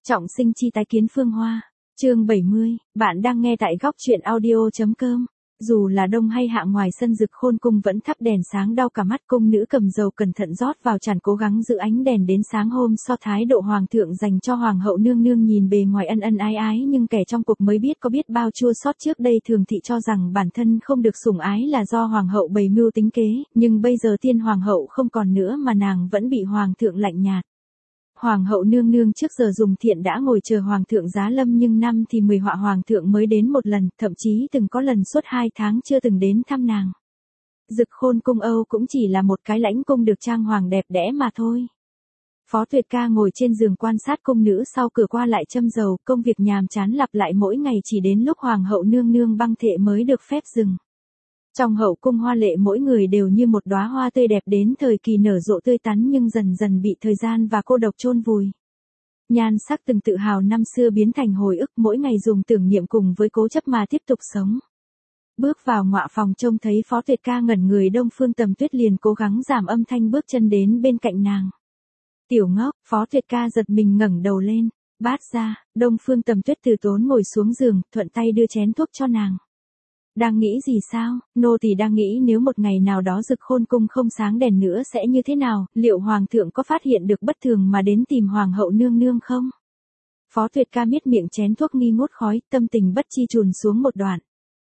Trọng sinh chi tái kiến Phương Hoa. Chương 70, bạn đang nghe tại góc truyện audio.com. Dù là đông hay hạ, ngoài sân Dực Khôn cung vẫn thắp đèn sáng đau cả mắt. Cung nữ cầm dầu cẩn thận rót vào tràn, cố gắng giữ ánh đèn đến sáng hôm so. Thái độ hoàng thượng dành cho hoàng hậu nương nương nhìn bề ngoài ân ân ái ái, nhưng kẻ trong cuộc mới biết có biết bao chua xót. Trước đây thường thị cho rằng bản thân không được sủng ái là do hoàng hậu bày mưu tính kế, nhưng bây giờ tiên hoàng hậu không còn nữa mà nàng vẫn bị hoàng thượng lạnh nhạt. Hoàng hậu nương nương trước giờ dùng thiện đã ngồi chờ hoàng thượng giá lâm, nhưng năm thì 10 họa hoàng thượng mới đến một lần, thậm chí từng có lần suốt 2 tháng chưa từng đến thăm nàng. Dực Khôn cung Âu cũng chỉ là một cái lãnh cung được trang hoàng đẹp đẽ mà thôi. Phó Tuyệt Ca ngồi trên giường quan sát cung nữ sau cửa qua lại châm dầu, công việc nhàm chán lặp lại mỗi ngày, chỉ đến lúc hoàng hậu nương nương băng thệ mới được phép dừng. Trong hậu cung hoa lệ mỗi người đều như một đóa hoa tươi đẹp đến thời kỳ nở rộ tươi tắn, nhưng dần dần bị thời gian và cô độc chôn vùi. Nhan sắc từng tự hào năm xưa biến thành hồi ức, mỗi ngày dùng tưởng niệm cùng với cố chấp mà tiếp tục sống. Bước vào ngọa phòng trông thấy Phó Tuyệt Ca ngẩn người, Đông Phương Tầm Tuyết liền cố gắng giảm âm thanh bước chân đến bên cạnh nàng. Tiểu ngốc. Phó Tuyệt Ca giật mình ngẩng đầu lên. Bát gia. Đông Phương Tầm Tuyết từ tốn ngồi xuống giường, thuận tay đưa chén thuốc cho nàng. Đang nghĩ gì sao? Nô tỳ đang nghĩ nếu một ngày nào đó Dực Khôn cung không sáng đèn nữa sẽ như thế nào, liệu hoàng thượng có phát hiện được bất thường mà đến tìm hoàng hậu nương nương không? Phó Tuyệt Ca miết miệng chén thuốc nghi ngút khói, tâm tình bất chi trùn xuống một đoạn.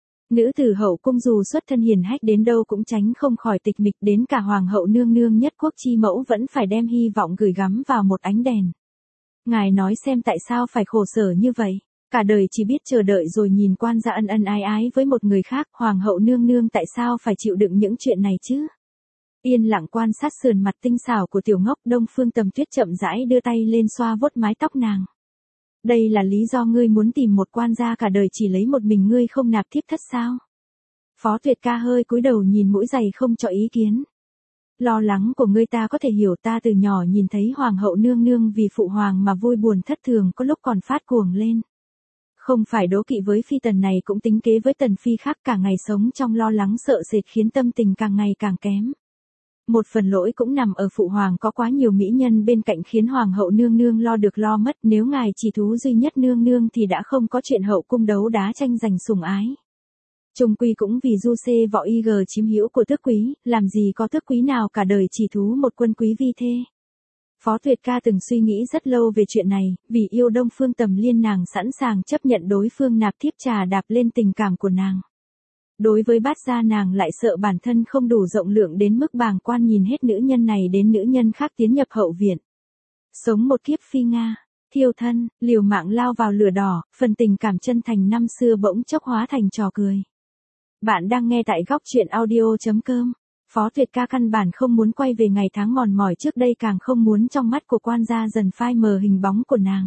Nữ tử hậu cung dù xuất thân hiền hách đến đâu cũng tránh không khỏi tịch mịch, đến cả hoàng hậu nương nương nhất quốc chi mẫu vẫn phải đem hy vọng gửi gắm vào một ánh đèn. Ngài nói xem tại sao phải khổ sở như vậy? Cả đời chỉ biết chờ đợi rồi nhìn quan gia ân ân ái ái với một người khác, hoàng hậu nương nương tại sao phải chịu đựng những chuyện này chứ? Yên lặng quan sát sườn mặt tinh xảo của tiểu ngốc, Đông Phương Tầm Tuyết chậm rãi đưa tay lên xoa vuốt mái tóc nàng. Đây là lý do ngươi muốn tìm một quan gia cả đời chỉ lấy một mình ngươi không nạp thiếp thất sao? Phó Tuyệt Ca hơi cúi đầu nhìn mũi giày không cho ý kiến. Lo lắng của ngươi ta có thể hiểu, ta từ nhỏ nhìn thấy hoàng hậu nương nương vì phụ hoàng mà vui buồn thất thường, có lúc còn phát cuồng lên. Không phải đố kỵ với phi tần này cũng tính kế với tần phi khác, cả ngày sống trong lo lắng sợ sệt khiến tâm tình càng ngày càng kém. Một phần lỗi cũng nằm ở phụ hoàng có quá nhiều mỹ nhân bên cạnh khiến hoàng hậu nương nương lo được lo mất, nếu ngài chỉ thú duy nhất nương nương thì đã không có chuyện hậu cung đấu đá tranh giành sủng ái. Trung quy cũng vì du xê võ y gờ chiếm hữu của tước quý, làm gì có tước quý nào cả đời chỉ thú một quân quý vi thê. Phó Tuyệt Ca từng suy nghĩ rất lâu về chuyện này, vì yêu Đông Phương Tầm Liên nàng sẵn sàng chấp nhận đối phương nạp thiếp, trà đạp lên tình cảm của nàng. Đối với Bát gia nàng lại sợ bản thân không đủ rộng lượng đến mức bàng quan nhìn hết nữ nhân này đến nữ nhân khác tiến nhập hậu viện. Sống một kiếp phi Nga, thiêu thân, liều mạng lao vào lửa đỏ, phần tình cảm chân thành năm xưa bỗng chốc hóa thành trò cười. Bạn đang nghe tại góc truyện audio.com. Phó Tuyệt Ca căn bản không muốn quay về ngày tháng mòn mỏi trước đây, càng không muốn trong mắt của quan gia dần phai mờ hình bóng của nàng.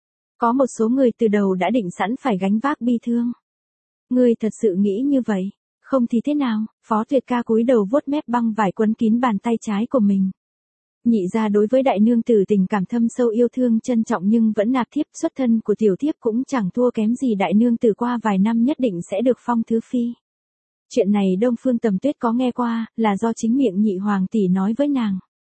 Có một số người từ đầu đã định sẵn phải gánh vác bi thương. Ngươi thật sự nghĩ như vậy? Không thì thế nào? Phó Tuyệt Ca cúi đầu vuốt mép băng vải quấn kín bàn tay trái của mình. Nhị gia đối với đại nương tử tình cảm thâm sâu, yêu thương trân trọng nhưng vẫn nạp thiếp, xuất thân của tiểu thiếp cũng chẳng thua kém gì đại nương tử, qua vài năm nhất định sẽ được phong thứ phi. Chuyện này Đông Phương Tầm Tuyết có nghe qua, là do chính miệng nhị hoàng tỷ nói với nàng.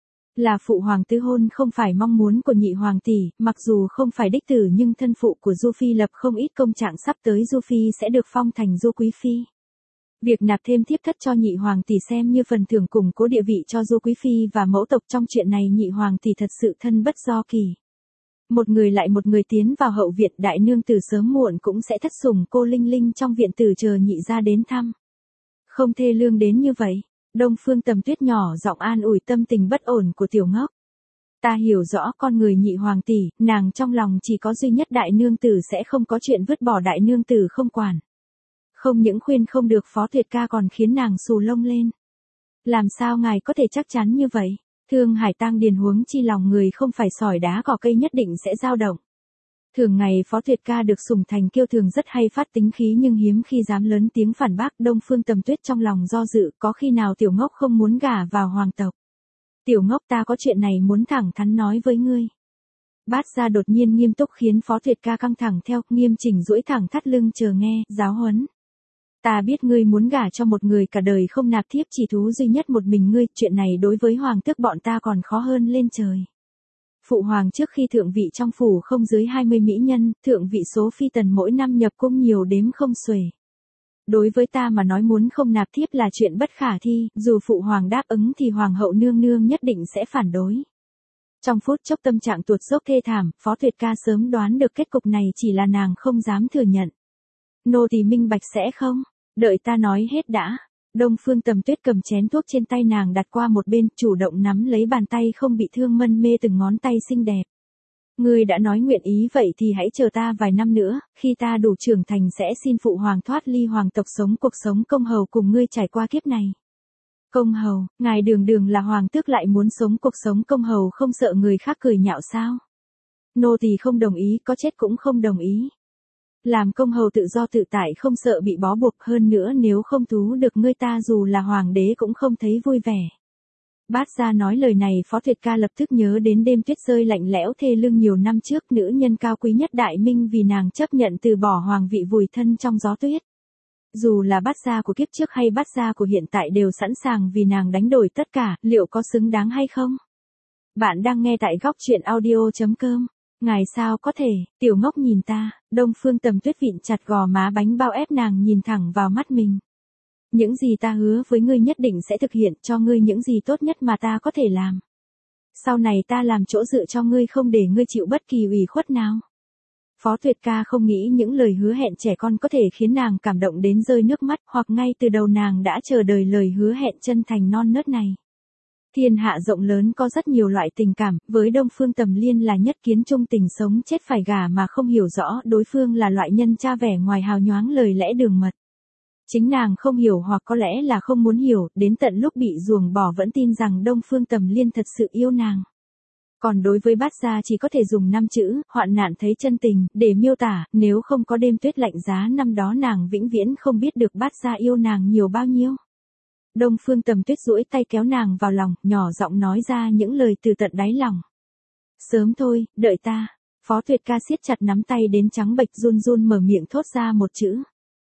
Là phụ hoàng tứ hôn không phải mong muốn của nhị hoàng tỷ, mặc dù không phải đích tử nhưng thân phụ của Du Phi lập không ít công trạng, sắp tới Du Phi sẽ được phong thành Du Quý Phi. Việc nạp thêm thiếp thất cho nhị hoàng tỷ xem như phần thưởng củng cố địa vị cho Du Quý Phi và mẫu tộc, trong chuyện này nhị hoàng tỷ thật sự thân bất do kỳ. Một người lại một người tiến vào hậu viện, đại nương tử sớm muộn cũng sẽ thất sủng cô Linh Linh trong viện tử chờ nhị gia đến thăm. Không thê lương đến như vậy. Đông Phương Tầm Tuyết nhỏ giọng an ủi tâm tình bất ổn của tiểu ngốc. Ta hiểu rõ con người nhị hoàng tỷ, nàng trong lòng chỉ có duy nhất đại nương tử sẽ không có chuyện vứt bỏ đại nương tử không quản. Không những khuyên không được Phó Tuyệt Ca còn khiến nàng xù lông lên. Làm sao ngài có thể chắc chắn như vậy? Thương hải tang điền, huống chi lòng người không phải sỏi đá cỏ cây nhất định sẽ dao động. Thường ngày Phó Tuyệt Ca được sủng thành kiêu thường, rất hay phát tính khí nhưng hiếm khi dám lớn tiếng phản bác. Đông Phương Tầm Tuyết trong lòng do dự, có khi nào tiểu ngốc không muốn gả vào hoàng tộc? Tiểu ngốc, ta có chuyện này muốn thẳng thắn nói với ngươi. Bát gia đột nhiên nghiêm túc khiến Phó Tuyệt Ca căng thẳng theo, nghiêm chỉnh duỗi thẳng thắt lưng chờ nghe giáo huấn. Ta biết ngươi muốn gả cho một người cả đời không nạp thiếp, chỉ thú duy nhất một mình ngươi, chuyện này đối với hoàng tước bọn ta còn khó hơn lên trời. Phụ hoàng trước khi thượng vị trong phủ không dưới 20 mỹ nhân, thượng vị số phi tần mỗi năm nhập cung nhiều đếm không xuể. Đối với ta mà nói muốn không nạp thiếp là chuyện bất khả thi, dù phụ hoàng đáp ứng thì hoàng hậu nương nương nhất định sẽ phản đối. Trong phút chốc tâm trạng tuột dốc thê thảm, Phó Tuyệt Ca sớm đoán được kết cục này, chỉ là nàng không dám thừa nhận. Nô tỳ minh bạch sẽ không, đợi ta nói hết đã. Đông Phương Tầm Tuyết cầm chén thuốc trên tay nàng đặt qua một bên, chủ động nắm lấy bàn tay không bị thương mân mê từng ngón tay xinh đẹp. Ngươi đã nói nguyện ý vậy thì hãy chờ ta vài năm nữa, khi ta đủ trưởng thành sẽ xin phụ hoàng thoát ly hoàng tộc sống cuộc sống công hầu cùng ngươi trải qua kiếp này. Công hầu, ngài đường đường là hoàng tước lại muốn sống cuộc sống công hầu không sợ người khác cười nhạo sao? Nô tỳ không đồng ý, có chết cũng không đồng ý. Làm công hầu tự do tự tại không sợ bị bó buộc, hơn nữa nếu không thú được ngươi ta dù là hoàng đế cũng không thấy vui vẻ. Bát gia nói lời này, Phó Tuyệt Ca lập tức nhớ đến đêm tuyết rơi lạnh lẽo thê lương nhiều năm trước, nữ nhân cao quý nhất Đại Minh vì nàng chấp nhận từ bỏ hoàng vị vùi thân trong gió tuyết. Dù là bát gia của kiếp trước hay bát gia của hiện tại đều sẵn sàng vì nàng đánh đổi tất cả, liệu có xứng đáng hay không? Bạn đang nghe tại góc truyện audio.com. Ngài sao có thể, tiểu ngốc nhìn ta. Đông Phương Tầm Tuyết vịn chặt gò má bánh bao ép nàng nhìn thẳng vào mắt mình. Những gì ta hứa với ngươi nhất định sẽ thực hiện, cho ngươi những gì tốt nhất mà ta có thể làm. Sau này ta làm chỗ dựa cho ngươi, không để ngươi chịu bất kỳ ủy khuất nào. Phó Tuyệt Ca không nghĩ những lời hứa hẹn trẻ con có thể khiến nàng cảm động đến rơi nước mắt, hoặc ngay từ đầu nàng đã chờ đợi lời hứa hẹn chân thành non nớt này. Thiên hạ rộng lớn có rất nhiều loại tình cảm, với Đông Phương Tầm Liên là nhất kiến chung tình, sống chết phải gả mà không hiểu rõ đối phương là loại nhân cha vẻ ngoài hào nhoáng lời lẽ đường mật. Chính nàng không hiểu hoặc có lẽ là không muốn hiểu, đến tận lúc bị ruồng bỏ vẫn tin rằng Đông Phương Tầm Liên thật sự yêu nàng. Còn đối với bát gia chỉ có thể dùng 5 chữ, hoạn nạn thấy chân tình, để miêu tả, nếu không có đêm tuyết lạnh giá năm đó nàng vĩnh viễn không biết được bát gia yêu nàng nhiều bao nhiêu. Đông Phương Tầm Tuyết duỗi tay kéo nàng vào lòng, nhỏ giọng nói ra những lời từ tận đáy lòng. Sớm thôi, đợi ta. Phó Tuyệt Ca siết chặt nắm tay đến trắng bệch, run run mở miệng thốt ra một chữ.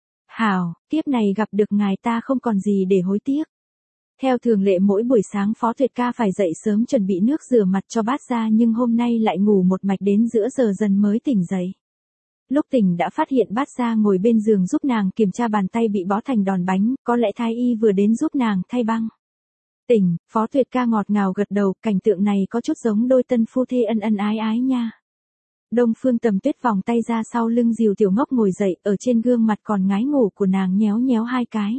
Hảo, kiếp này gặp được ngài ta không còn gì để hối tiếc. Theo thường lệ mỗi buổi sáng Phó Tuyệt Ca phải dậy sớm chuẩn bị nước rửa mặt cho bát gia, nhưng hôm nay lại ngủ một mạch đến giữa giờ dần mới tỉnh dậy. Lúc tỉnh đã phát hiện bát gia ngồi bên giường giúp nàng kiểm tra bàn tay bị bó thành đòn bánh, có lẽ thái y vừa đến giúp nàng thay băng. Tỉnh, Phó Tuyệt Ca ngọt ngào gật đầu, cảnh tượng này có chút giống đôi tân phu thê ân ân ái ái nha. Đông Phương Tầm Tuyết vòng tay ra sau lưng dìu tiểu ngốc ngồi dậy, ở trên gương mặt còn ngái ngủ của nàng nhéo nhéo hai cái.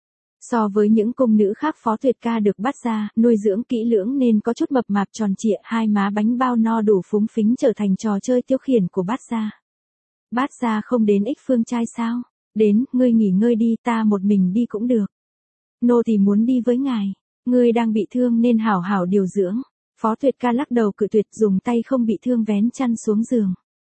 So với những cung nữ khác, Phó Tuyệt Ca được bát gia nuôi dưỡng kỹ lưỡng nên có chút mập mạp tròn trịa, hai má bánh bao no đủ phúng phính trở thành trò chơi tiêu khiển của bát gia. Bát gia không đến Ích Phương trai sao? Đến, ngươi nghỉ ngơi đi, ta một mình đi cũng được. Nô thì muốn đi với ngài. Ngươi đang bị thương nên hảo hảo điều dưỡng. Phó Tuyệt Ca lắc đầu cự tuyệt, dùng tay không bị thương vén chăn xuống giường.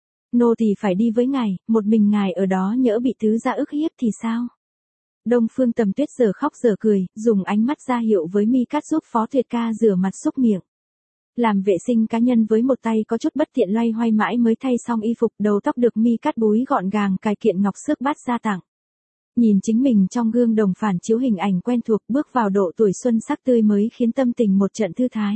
Nô thì phải đi với ngài, một mình ngài ở đó nhỡ bị tứ gia ức hiếp thì sao? Đông Phương Tầm Tuyết giờ khóc giờ cười, dùng ánh mắt ra hiệu với Mi Cát giúp Phó Tuyệt Ca rửa mặt xúc miệng. Làm vệ sinh cá nhân với một tay có chút bất tiện, loay hoay mãi mới thay xong y phục, đầu tóc được Mi Cát búi gọn gàng, cài kiện ngọc xước bát gia tặng. Nhìn chính mình trong gương đồng phản chiếu hình ảnh quen thuộc, bước vào độ tuổi xuân sắc tươi mới khiến tâm tình một trận thư thái.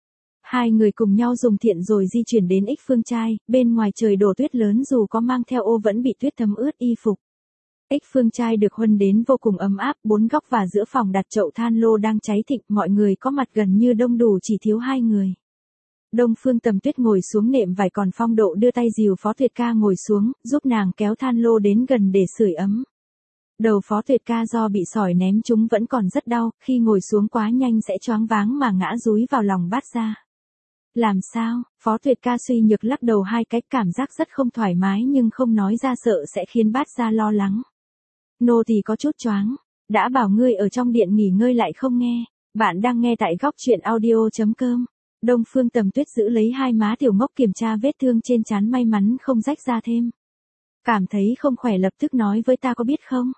Hai người cùng nhau dùng thiện rồi di chuyển đến Ích Phương trai, bên ngoài trời đổ tuyết lớn, dù có mang theo ô vẫn bị tuyết thấm ướt y phục. Ích Phương trai được huân đến vô cùng ấm áp, 4 góc và giữa phòng đặt chậu than lô đang cháy thịnh, mọi người có mặt gần như đông đủ, chỉ thiếu 2 người. Đông Phương Tầm Tuyết ngồi xuống nệm vải, còn Phong Độ đưa tay dìu Phó Tuyệt Ca ngồi xuống, giúp nàng kéo than lô đến gần để sưởi ấm. Đầu Phó Tuyệt Ca do bị sỏi ném trúng vẫn còn rất đau, khi ngồi xuống quá nhanh sẽ choáng váng mà ngã dúi vào lòng bát gia. Làm sao? Phó Tuyệt Ca suy nhược lắc đầu hai cái, cảm giác rất không thoải mái nhưng không nói ra sợ sẽ khiến bát gia lo lắng. Nô thì có chút choáng, đã bảo ngươi ở trong điện nghỉ ngơi lại không nghe. Bạn đang nghe tại góc truyện audio.com. Đông Phương Tầm Tuyết giữ lấy hai má tiểu ngốc, kiểm tra vết thương trên trán, may mắn không rách ra thêm. Cảm thấy không khỏe lập tức nói với ta có biết không?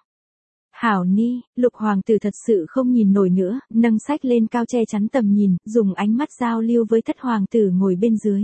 Hảo Ni, Lục hoàng tử thật sự không nhìn nổi nữa, nâng sách lên cao che chắn tầm nhìn, dùng ánh mắt giao lưu với Thất hoàng tử ngồi bên dưới.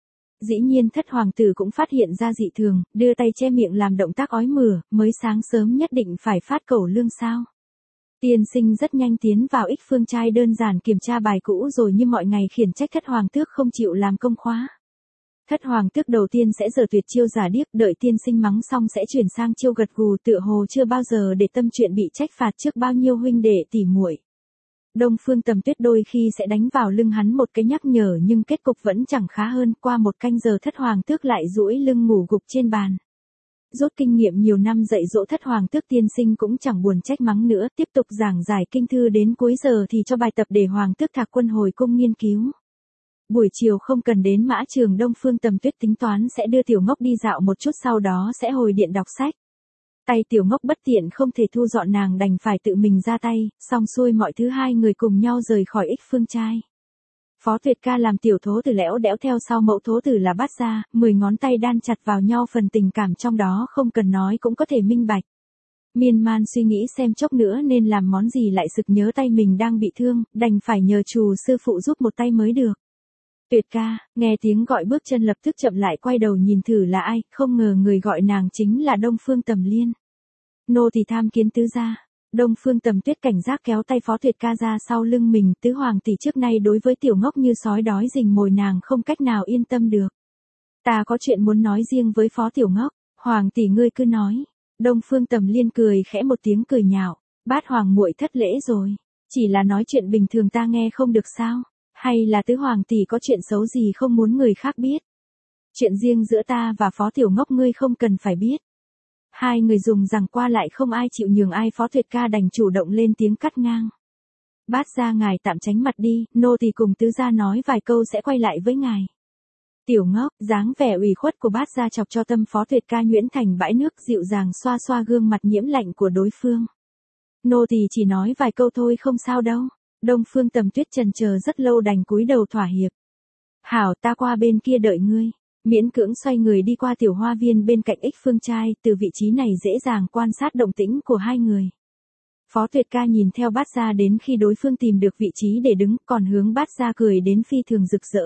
Dĩ nhiên Thất hoàng tử cũng phát hiện ra dị thường, đưa tay che miệng làm động tác ói mửa, mới sáng sớm nhất định phải phát cẩu lương sao? Tiên sinh rất nhanh tiến vào ích phương trai đơn giản kiểm tra bài cũ rồi như mọi ngày khiển trách thất hoàng tước không chịu làm công khóa. Thất hoàng tước đầu tiên sẽ giở tuyệt chiêu giả điếc, đợi tiên sinh mắng xong sẽ chuyển sang chiêu gật gù, tựa hồ chưa bao giờ để tâm chuyện bị trách phạt trước bao nhiêu huynh đệ tỉ muội. Đông Phương Tầm Tuyết đôi khi sẽ đánh vào lưng hắn một cái nhắc nhở nhưng kết cục vẫn chẳng khá hơn, qua một canh giờ thất hoàng tước lại duỗi lưng ngủ gục trên bàn. Rút kinh nghiệm nhiều năm dạy dỗ thất hoàng tước, tiên sinh cũng chẳng buồn trách mắng nữa, tiếp tục giảng giải kinh thư đến cuối giờ thì cho bài tập để hoàng tước thạc quân hồi cung nghiên cứu. Buổi chiều không cần đến mã trường, Đông Phương Tầm Tuyết tính toán sẽ đưa tiểu ngốc đi dạo một chút, sau đó sẽ hồi điện đọc sách. Tay tiểu ngốc bất tiện không thể thu dọn, nàng đành phải tự mình ra tay, xong xuôi mọi thứ hai người cùng nhau rời khỏi ích phương trai. Phó Tuyệt Ca làm tiểu thố tử lẽo đẽo theo sau mẫu thố tử là Bát Gia, 10 ngón tay đan chặt vào nhau, phần tình cảm trong đó không cần nói cũng có thể minh bạch. Miên man suy nghĩ xem chốc nữa nên làm món gì, lại sực nhớ tay mình đang bị thương, đành phải nhờ Trù sư phụ giúp một tay mới được. Tuyệt Ca, nghe tiếng gọi bước chân lập tức chậm lại, quay đầu nhìn thử là ai, không ngờ người gọi nàng chính là Đông Phương Tầm Liên. Nô tỳ tham kiến tứ gia. Đông Phương Tầm Tuyết cảnh giác kéo tay Phó Tuyệt Ca ra sau lưng mình, tứ hoàng tỷ trước nay đối với tiểu ngốc như sói đói rình mồi, nàng không cách nào yên tâm được. Ta có chuyện muốn nói riêng với Phó tiểu ngốc. Hoàng tỷ ngươi cứ nói. Đông Phương Tầm Liên cười khẽ một tiếng cười nhạo, Bát hoàng muội thất lễ rồi, chỉ là nói chuyện bình thường ta nghe không được sao? Hay là tứ hoàng tỷ có chuyện xấu gì không muốn người khác biết? Chuyện riêng giữa ta và Phó tiểu ngốc ngươi không cần phải biết. Hai người dùng giằng qua lại không ai chịu nhường ai, Phó Tuyệt Ca đành chủ động lên tiếng cắt ngang. Bát gia ngài tạm tránh mặt đi, nô tỳ cùng tứ gia nói vài câu sẽ quay lại với ngài. Tiểu ngốc, dáng vẻ ủy khuất của Bát gia chọc cho tâm Phó Tuyệt Ca nhuyễn thành bãi nước, dịu dàng xoa xoa gương mặt nhiễm lạnh của đối phương. Nô tỳ chỉ nói vài câu thôi, không sao đâu. Đông Phương Tầm Tuyết chần chờ rất lâu đành cúi đầu thỏa hiệp. Hảo, ta qua bên kia đợi ngươi. Miễn cưỡng xoay người đi qua tiểu hoa viên bên cạnh ích phương trai, từ vị trí này dễ dàng quan sát động tĩnh của hai người. Phó Tuyệt Ca nhìn theo Bát Gia đến khi đối phương tìm được vị trí để đứng, còn hướng Bát Gia cười đến phi thường rực rỡ.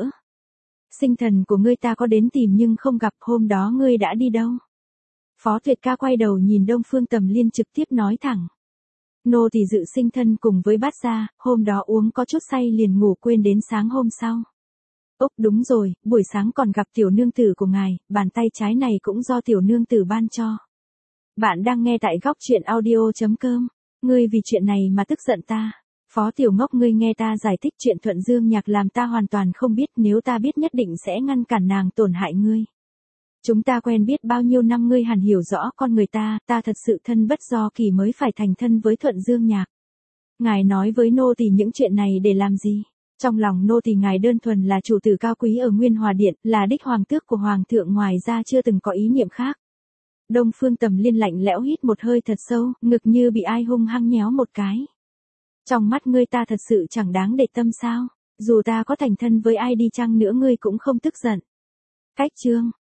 Sinh thần của ngươi ta có đến tìm nhưng không gặp, hôm đó ngươi đã đi đâu? Phó Tuyệt Ca quay đầu nhìn Đông Phương Tầm Liên trực tiếp nói thẳng. Nô thì dự sinh thân cùng với Bát Gia, hôm đó uống có chút say liền ngủ quên đến sáng hôm sau. Ốc đúng rồi, buổi sáng còn gặp tiểu nương tử của ngài, bàn tay trái này cũng do tiểu nương tử ban cho. Bạn đang nghe tại góc truyện audio.com. Ngươi vì chuyện này mà tức giận ta. Phó tiểu ngốc, ngươi nghe ta giải thích chuyện Thuận Dương Nhạc làm ta hoàn toàn không biết, nếu ta biết nhất định sẽ ngăn cản nàng tổn hại ngươi. Chúng ta quen biết bao nhiêu năm, ngươi hẳn hiểu rõ con người ta thật sự thân bất do kỳ mới phải thành thân với Thuận Dương Nhạc. Ngài nói với nô tỳ những chuyện này để làm gì? Trong lòng nô tỳ ngài đơn thuần là chủ tử cao quý ở Nguyên Hòa Điện, là đích hoàng tước của hoàng thượng, ngoài ra chưa từng có ý niệm khác. Đông Phương Tầm Liên lạnh lẽo hít một hơi thật sâu, ngực như bị ai hung hăng nhéo một cái. Trong mắt ngươi ta thật sự chẳng đáng để tâm sao? Dù ta có thành thân với ai đi chăng nữa ngươi cũng không tức giận. Cách chương